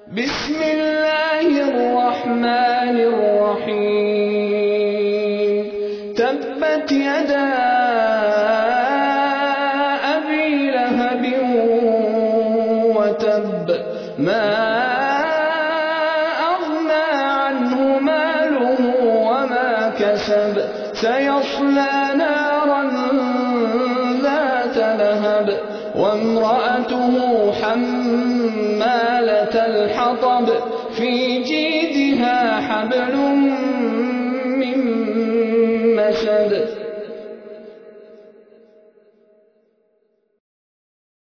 بسم الله الرحمن الرحيم تبت يدا أبي لهب وتب ما أغنى عنه ماله وما كسب سيصلى نارا ذات لهب وامرأته حمالة الحطب في جيدها حبل